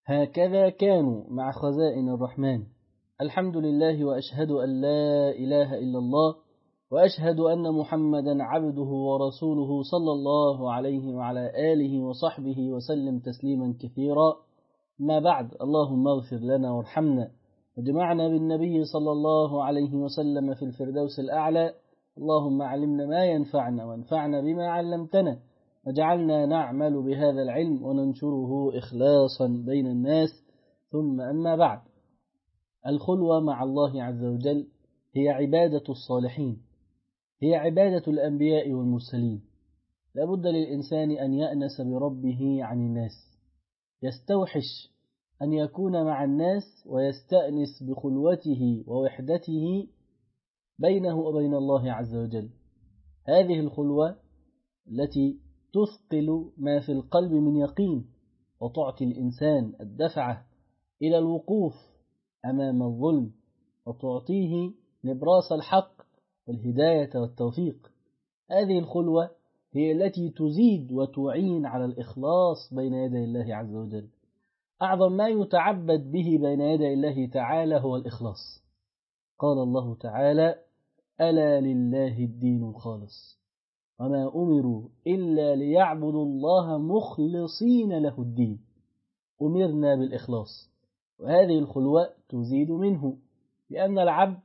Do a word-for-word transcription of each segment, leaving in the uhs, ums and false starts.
هكذا كانوا مع خزائن الرحمن. الحمد لله، وأشهد أن لا إله إلا الله، وأشهد أن محمدا عبده ورسوله صلى الله عليه وعلى آله وصحبه وسلم تسليما كثيرا. ما بعد، اللهم اغفر لنا وارحمنا وجمعنا بالنبي صلى الله عليه وسلم في الفردوس الأعلى. اللهم علمنا ما ينفعنا وانفعنا بما علمتنا، وجعلنا نعمل بهذا العلم وننشره إخلاصا بين الناس. ثم أما بعد، الخلوة مع الله عز وجل هي عبادة الصالحين، هي عبادة الأنبياء والمرسلين. لا بد للإنسان أن يأنس بربه عن الناس، يستوحش أن يكون مع الناس ويستأنس بخلوته ووحدته بينه وبين الله عز وجل. هذه الخلوة التي تثقل ما في القلب من يقين، وتعطي الإنسان الدفعة إلى الوقوف أمام الظلم، وتعطيه نبراس الحق والهداية والتوفيق. هذه الخلوة هي التي تزيد وتعين على الإخلاص بين يدي الله عز وجل. أعظم ما يتعبد به بين يدي الله تعالى هو الإخلاص. قال الله تعالى: ألا لله الدين الخالص وما أمروا إلا ليعبدوا الله مخلصين له الدين. أمرنا بالإخلاص، وهذه الخلوة تزيد منه، لأن العبد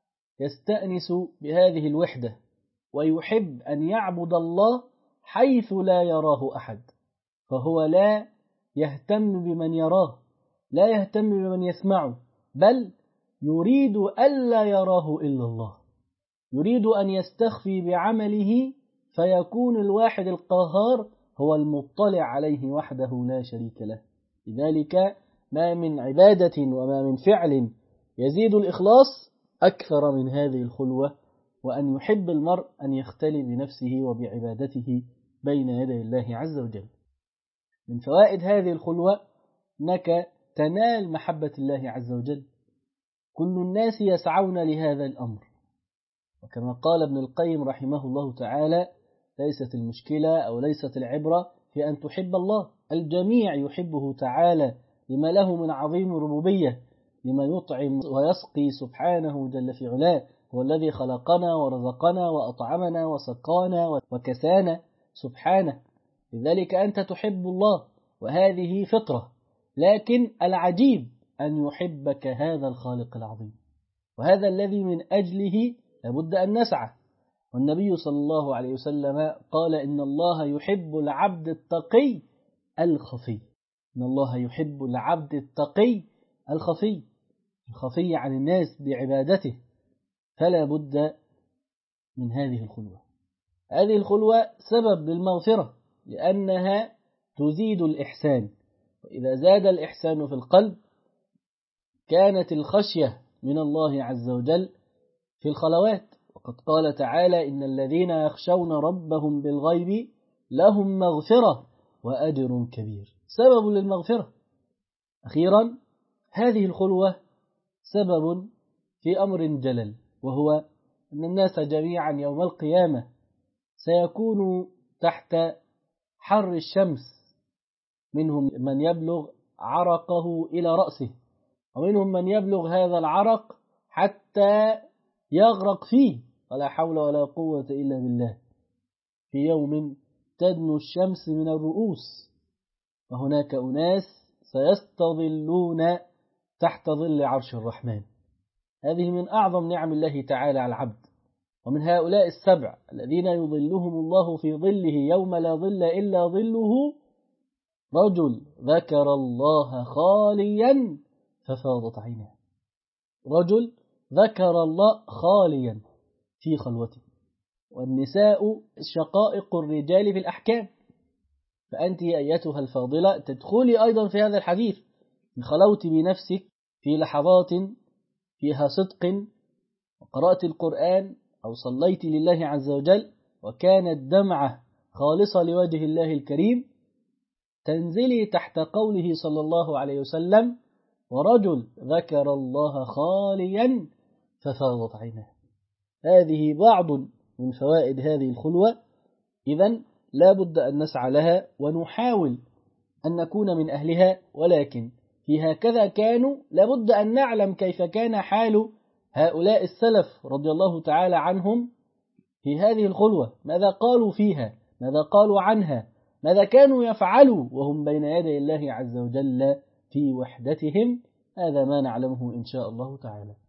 يستأنس بهذه الوحدة ويحب أن يعبد الله حيث لا يراه أحد، فهو لا يهتم بمن يراه، لا يهتم بمن يسمعه، بل يريد ألا يراه إلا الله، يريد أن يستخفي بعمله فيكون الواحد القهار هو المطلع عليه وحده لا شريك له. لذلك ما من عبادة وما من فعل يزيد الإخلاص أكثر من هذه الخلوة، وأن يحب المرء أن يختلي بنفسه وبعبادته بين يدي الله عز وجل. من فوائد هذه الخلوة أنك تنال محبة الله عز وجل. كل الناس يسعون لهذا الأمر، وكما قال ابن القيم رحمه الله تعالى: ليست المشكلة أو ليست العبرة في أن تحب الله، الجميع يحبه تعالى لما له من عظيم ربوبية، لما يطعم ويسقي سبحانه جل في علاه. هو الذي خلقنا ورزقنا وأطعمنا وسقانا وكسانا سبحانه. لذلك أنت تحب الله، وهذه فطرة، لكن العجيب أن يحبك هذا الخالق العظيم، وهذا الذي من أجله لابد أن نسعى. والنبي صلى الله عليه وسلم قال: إن الله يحب العبد التقي الخفي. إن الله يحب العبد التقي الخفي، الخفي عن الناس بعبادته. فلا بد من هذه الخلوة. هذه الخلوة سبب للمغفرة، لأنها تزيد الإحسان، وإذا زاد الإحسان في القلب كانت الخشية من الله عز وجل في الخلوات. وقد قال تعالى: إن الذين يخشون ربهم بالغيب لهم مغفرة وأجر كبير. سبب للمغفرة. أخيرا، هذه الخلوة سبب في أمر جلل، وهو أن الناس جميعا يوم القيامة سيكون تحت حر الشمس، منهم من يبلغ عرقه إلى رأسه، ومنهم من يبلغ هذا العرق حتى يغرق فيه، ولا حول ولا قوة إلا بالله، في يوم تدنو الشمس من الرؤوس. وهناك أناس سيستظلون تحت ظل عرش الرحمن. هذه من أعظم نعم الله تعالى على العبد. ومن هؤلاء السبع الذين يظلهم الله في ظله يوم لا ظل إلا ظله: رجل ذكر الله خاليا ففاضت عيناه. رجل ذكر الله خاليا في خلوته. والنساء شقائق الرجال في الأحكام، فأنت أيتها الفاضلة تدخلي أيضا في هذا الحديث. إن خلوت بنفسك في لحظات فيها صدق وقرأت القرآن أو صليت لله عز وجل وكانت دمعة خالصة لوجه الله الكريم، تنزلي تحت قوله صلى الله عليه وسلم: ورجل ذكر الله خاليا ففاضت عيناه. هذه بعض من فوائد هذه الخلوة. إذن لا بد أن نسعى لها ونحاول أن نكون من أهلها، ولكن في هكذا كانوا، لابد أن نعلم كيف كان حال هؤلاء السلف رضي الله تعالى عنهم في هذه الخلوة، ماذا قالوا فيها، ماذا قالوا عنها، ماذا كانوا يفعلوا وهم بين يدي الله عز وجل في وحدتهم. هذا ما نعلمه إن شاء الله تعالى.